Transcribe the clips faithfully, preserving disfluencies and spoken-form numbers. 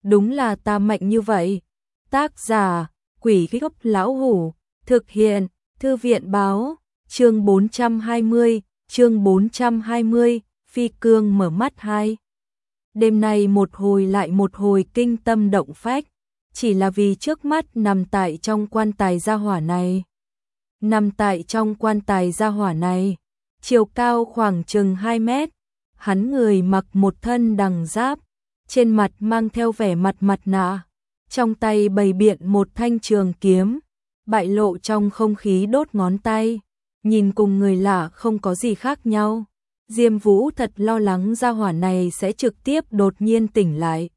đúng là ta mạnh như vậy. Tác giả, Quỷ Gốc Lão Hủ, thực hiện, Thư viện báo, chương bốn trăm hai mươi, chương bốn trăm hai mươi, Phi Cương mở mắt hai. Đêm nay một hồi lại một hồi kinh tâm động phách, chỉ là vì trước mắt nằm tại trong quan tài gia hỏa này. Nằm tại trong quan tài gia hỏa này, chiều cao khoảng chừng hai mét, hắn người mặc một thân đằng giáp, trên mặt mang theo vẻ mặt mặt nạ, trong tay bày biện một thanh trường kiếm, bại lộ trong không khí đốt ngón tay, nhìn cùng người lạ không có gì khác nhau. Diêm Vũ thật lo lắng gia hỏa này sẽ trực tiếp đột nhiên tỉnh lại.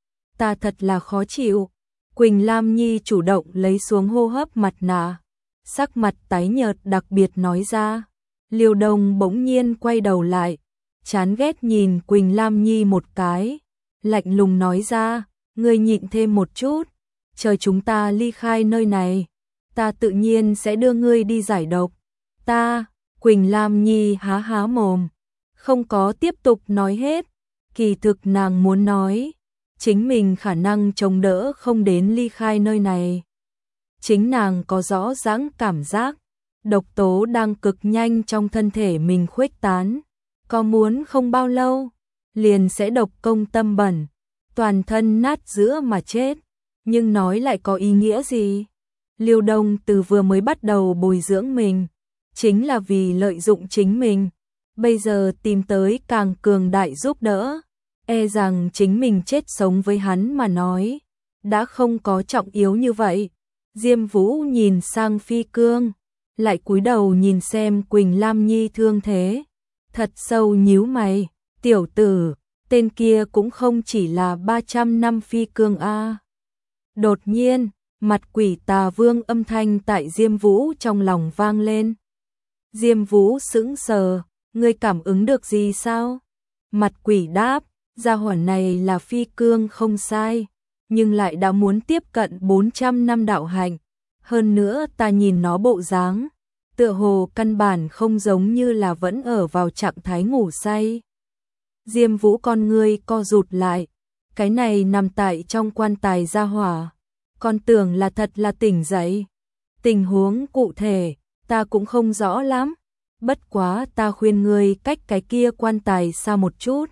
Ta thật là khó chịu. Quỳnh Lam Nhi chủ động lấy xuống hô hấp mặt nạ, sắc mặt tái nhợt đặc biệt nói ra. Liêu Đông bỗng nhiên quay đầu lại, chán ghét nhìn Quỳnh Lam Nhi một cái, lạnh lùng nói ra, ngươi nhịn thêm một chút, chờ chúng ta ly khai nơi này, ta tự nhiên sẽ đưa ngươi đi giải độc. Ta, Quỳnh Lam Nhi há há mồm, không có tiếp tục nói hết, kỳ thực nàng muốn nói, chính mình khả năng chống đỡ không đến ly khai nơi này. Chính nàng có rõ ràng cảm giác, độc tố đang cực nhanh trong thân thể mình khuếch tán, có muốn không bao lâu, liền sẽ độc công tâm bẩn, toàn thân nát giữa mà chết, nhưng nói lại có ý nghĩa gì? Liêu Đông từ vừa mới bắt đầu bồi dưỡng mình, chính là vì lợi dụng chính mình, bây giờ tìm tới càng cường đại giúp đỡ, e rằng chính mình chết sống với hắn mà nói, đã không có trọng yếu như vậy. Diêm Vũ nhìn sang Phi Cương, lại cúi đầu nhìn xem Quỳnh Lam Nhi thương thế, thật sâu nhíu mày, tiểu tử, tên kia cũng không chỉ là ba trăm năm Phi Cương a. Đột nhiên, mặt quỷ tà vương âm thanh tại Diêm Vũ trong lòng vang lên. Diêm Vũ sững sờ, ngươi cảm ứng được gì sao? Mặt quỷ đáp, gia hỏa này là Phi Cương không sai, nhưng lại đã muốn tiếp cận bốn trăm năm đạo hạnh, hơn nữa ta nhìn nó bộ dáng, tựa hồ căn bản không giống như là vẫn ở vào trạng thái ngủ say. Diêm Vũ con ngươi co rụt lại, cái này nằm tại trong quan tài gia hỏa, con tưởng là thật là tỉnh dậy. Tình huống cụ thể, ta cũng không rõ lắm, bất quá ta khuyên ngươi cách cái kia quan tài xa một chút.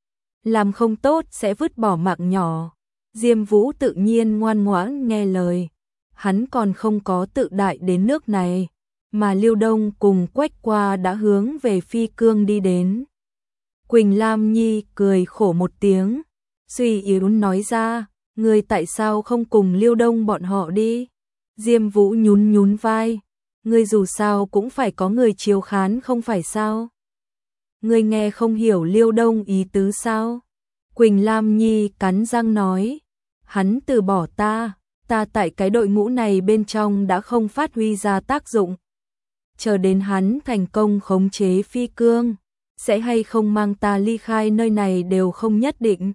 Làm không tốt sẽ vứt bỏ mạng nhỏ. Diêm Vũ tự nhiên ngoan ngoãn nghe lời, hắn còn không có tự đại đến nước này, mà Liêu Đông cùng Quách Qua đã hướng về Phi Cương đi đến. Quỳnh Lam Nhi cười khổ một tiếng, suy yếu nói ra, ngươi tại sao không cùng Liêu Đông bọn họ đi? Diêm Vũ nhún nhún vai, ngươi dù sao cũng phải có người chiếu khán không phải sao? Ngươi nghe không hiểu Liêu Đông ý tứ sao? Quỳnh Lam Nhi cắn răng nói, hắn từ bỏ ta, ta tại cái đội ngũ này bên trong đã không phát huy ra tác dụng. Chờ đến hắn thành công khống chế Phi Cương, sẽ hay không mang ta ly khai nơi này đều không nhất định.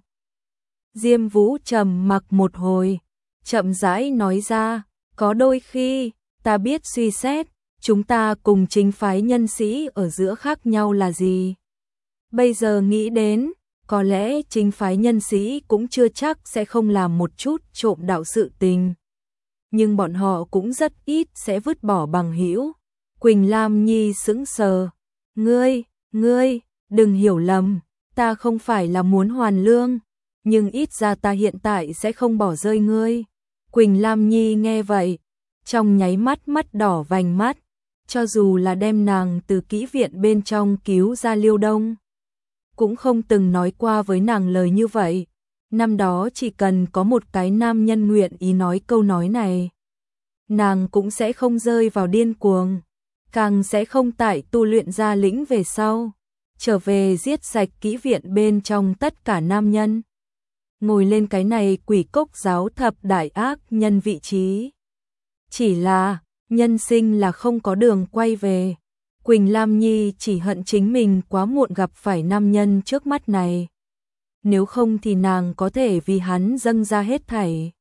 Diêm Vũ trầm mặc một hồi, chậm rãi nói ra, có đôi khi, ta biết suy xét, chúng ta cùng chính phái nhân sĩ ở giữa khác nhau là gì. Bây giờ nghĩ đến, có lẽ chính phái nhân sĩ cũng chưa chắc sẽ không làm một chút trộm đạo sự tình. Nhưng bọn họ cũng rất ít sẽ vứt bỏ bằng hữu. Quỳnh Lam Nhi sững sờ. Ngươi, ngươi, đừng hiểu lầm, ta không phải là muốn hoàn lương, nhưng ít ra ta hiện tại sẽ không bỏ rơi ngươi. Quỳnh Lam Nhi nghe vậy, trong nháy mắt mắt đỏ vành mắt, cho dù là đem nàng từ kỹ viện bên trong cứu ra Liêu Đông, cũng không từng nói qua với nàng lời như vậy. Năm đó chỉ cần có một cái nam nhân nguyện ý nói câu nói này, nàng cũng sẽ không rơi vào điên cuồng, càng sẽ không tại tu luyện ra lĩnh về sau, trở về giết sạch kỹ viện bên trong tất cả nam nhân, ngồi lên cái này quỷ cốc giáo thập đại ác nhân vị trí. Chỉ là, nhân sinh là không có đường quay về. Quỳnh Lam Nhi chỉ hận chính mình quá muộn gặp phải nam nhân trước mắt này. Nếu không thì nàng có thể vì hắn dâng ra hết thảy.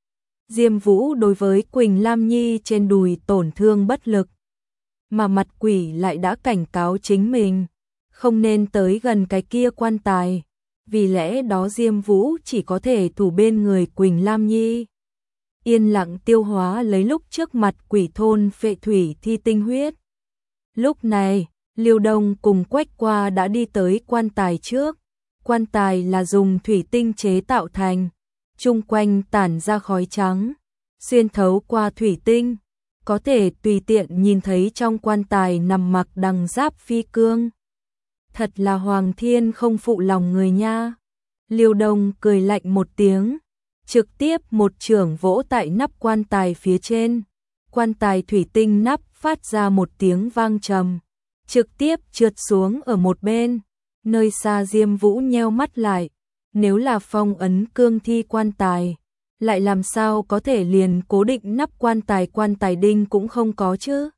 Diêm Vũ đối với Quỳnh Lam Nhi trên đùi tổn thương bất lực, mà mặt quỷ lại đã cảnh cáo chính mình, không nên tới gần cái kia quan tài, vì lẽ đó Diêm Vũ chỉ có thể thủ bên người Quỳnh Lam Nhi. Yên lặng tiêu hóa lấy lúc trước mặt quỷ thôn phệ thủy thi tinh huyết. Lúc này, Liêu Đông cùng Quách Qua đã đi tới quan tài trước. Quan tài là dùng thủy tinh chế tạo thành, chung quanh tản ra khói trắng, xuyên thấu qua thủy tinh, có thể tùy tiện nhìn thấy trong quan tài nằm mặc đằng giáp phi cương. Thật là Hoàng Thiên không phụ lòng người nha. Liêu Đông cười lạnh một tiếng, trực tiếp một chưởng vỗ tại nắp quan tài phía trên. Quan tài thủy tinh nắp phát ra một tiếng vang trầm, trực tiếp trượt xuống ở một bên. Nơi xa Diêm Vũ nheo mắt lại, nếu là phong ấn cương thi quan tài, lại làm sao có thể liền cố định nắp quan tài quan tài đinh cũng không có chứ.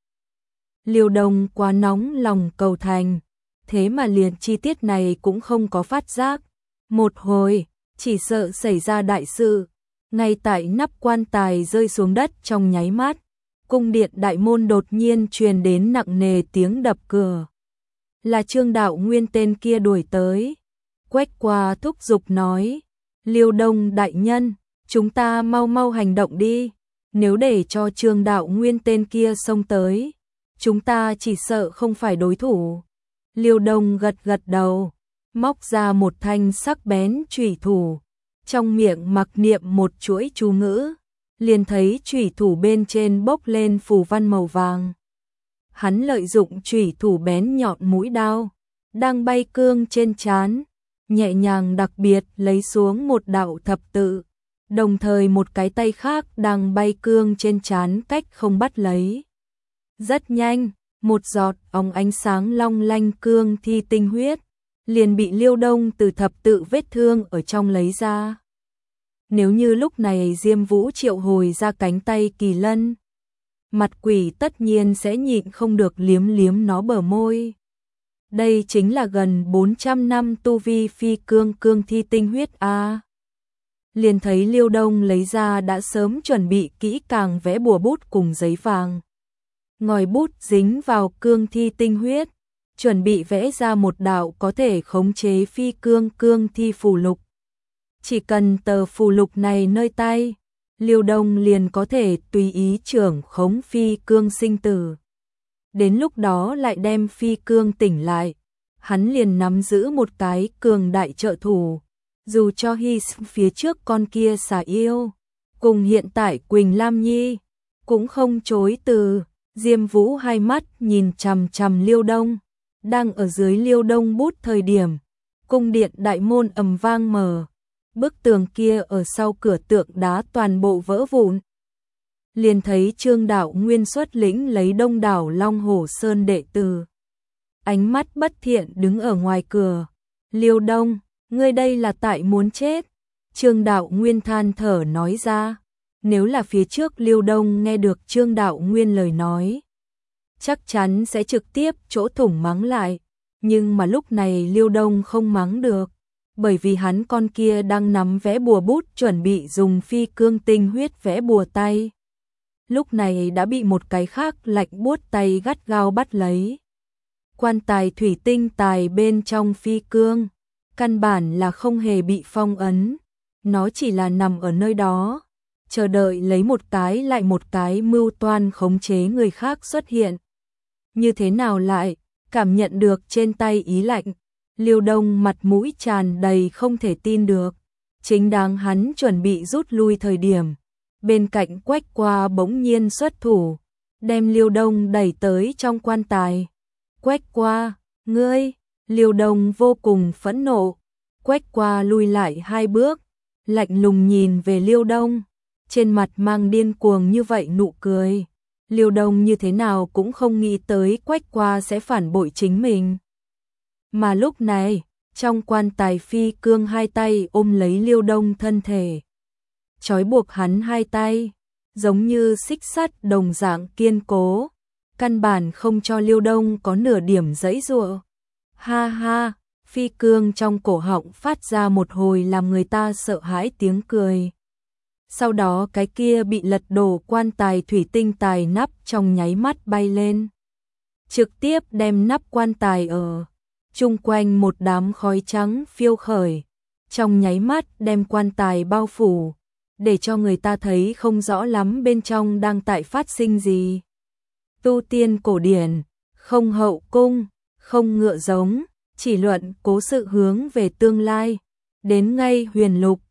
Liêu Đông quá nóng lòng cầu thành, thế mà liền chi tiết này cũng không có phát giác. Một hồi, chỉ sợ xảy ra đại sự. Ngay tại nắp quan tài rơi xuống đất trong nháy mắt, cung điện đại môn đột nhiên truyền đến nặng nề tiếng đập cửa. Là Trương Đạo Nguyên tên kia đuổi tới. Quách Qua thúc giục nói, Liêu Đông đại nhân, chúng ta mau mau hành động đi. Nếu để cho Trương Đạo Nguyên tên kia xông tới, chúng ta chỉ sợ không phải đối thủ. Liêu Đông gật gật đầu, móc ra một thanh sắc bén chủy thủ, trong miệng mặc niệm một chuỗi chú ngữ, liền thấy chủy thủ bên trên bốc lên phù văn màu vàng. Hắn lợi dụng chủy thủ bén nhọn mũi đao, đang bay cương trên trán, nhẹ nhàng đặc biệt lấy xuống một đạo thập tự, đồng thời một cái tay khác đang bay cương trên trán cách không bắt lấy. Rất nhanh, một giọt óng ánh sáng long lanh cương thi tinh huyết liền bị Liêu Đông từ thập tự vết thương ở trong lấy ra. Nếu như lúc này Diêm Vũ triệu hồi ra cánh tay kỳ lân, mặt quỷ tất nhiên sẽ nhịn không được liếm liếm nó bờ môi. Đây chính là gần bốn trăm năm tu vi phi cương cương thi tinh huyết a. À. Liền thấy Liêu Đông lấy ra đã sớm chuẩn bị kỹ càng vẽ bùa bút cùng giấy vàng. Ngòi bút dính vào cương thi tinh huyết, chuẩn bị vẽ ra một đạo có thể khống chế phi cương cương thi phù lục. Chỉ cần tờ phù lục này nơi tay, Liêu Đông liền có thể tùy ý trưởng khống phi cương sinh tử. Đến lúc đó lại đem phi cương tỉnh lại, hắn liền nắm giữ một cái cường đại trợ thủ. Dù cho hy phía trước con kia xà yêu, cùng hiện tại Quỳnh Lam Nhi, cũng không chối từ. Diêm Vũ hai mắt nhìn chằm chằm Liêu Đông, đang ở dưới Liêu Đông bút thời điểm, cung điện đại môn ầm vang mở, bức tường kia ở sau cửa tượng đá toàn bộ vỡ vụn. Liền thấy Trương Đạo Nguyên xuất lĩnh lấy đông đảo Long Hổ Sơn đệ tử, ánh mắt bất thiện đứng ở ngoài cửa. Liêu Đông, ngươi đây là tại muốn chết. Trương Đạo Nguyên than thở nói ra. Nếu là phía trước Liêu Đông nghe được Trương Đạo Nguyên lời nói, chắc chắn sẽ trực tiếp chỗ thủng mắng lại. Nhưng mà lúc này Liêu Đông không mắng được, bởi vì hắn con kia đang nắm vẽ bùa bút chuẩn bị dùng phi cương tinh huyết vẽ bùa tay. Lúc này đã bị một cái khác lạnh buốt tay gắt gao bắt lấy. Quan tài thủy tinh tài bên trong phi cương, căn bản là không hề bị phong ấn, nó chỉ là nằm ở nơi đó, chờ đợi lấy một cái lại một cái mưu toan khống chế người khác xuất hiện. Như thế nào lại, cảm nhận được trên tay ý lạnh, Liêu Đông mặt mũi tràn đầy không thể tin được. Chính đáng hắn chuẩn bị rút lui thời điểm, bên cạnh Quách Qua bỗng nhiên xuất thủ, đem Liêu Đông đẩy tới trong quan tài. Quách Qua, ngươi! Liêu Đông vô cùng phẫn nộ. Quách Qua lui lại hai bước, lạnh lùng nhìn về Liêu Đông, trên mặt mang điên cuồng như vậy nụ cười. Liêu Đông như thế nào cũng không nghĩ tới Quách Qua sẽ phản bội chính mình. Mà lúc này, trong quan tài phi cương hai tay ôm lấy Liêu Đông thân thể, trói buộc hắn hai tay, giống như xích sắt đồng dạng kiên cố, căn bản không cho Liêu Đông có nửa điểm giãy giụa. Ha ha, phi cương trong cổ họng phát ra một hồi làm người ta sợ hãi tiếng cười. Sau đó cái kia bị lật đổ quan tài thủy tinh tài nắp trong nháy mắt bay lên, trực tiếp đem nắp quan tài ở chung quanh một đám khói trắng phiêu khởi, trong nháy mắt đem quan tài bao phủ, để cho người ta thấy không rõ lắm bên trong đang tại phát sinh gì. Tu tiên cổ điển, không hậu cung, không ngựa giống, chỉ luận cố sự hướng về tương lai, đến ngay huyền lục,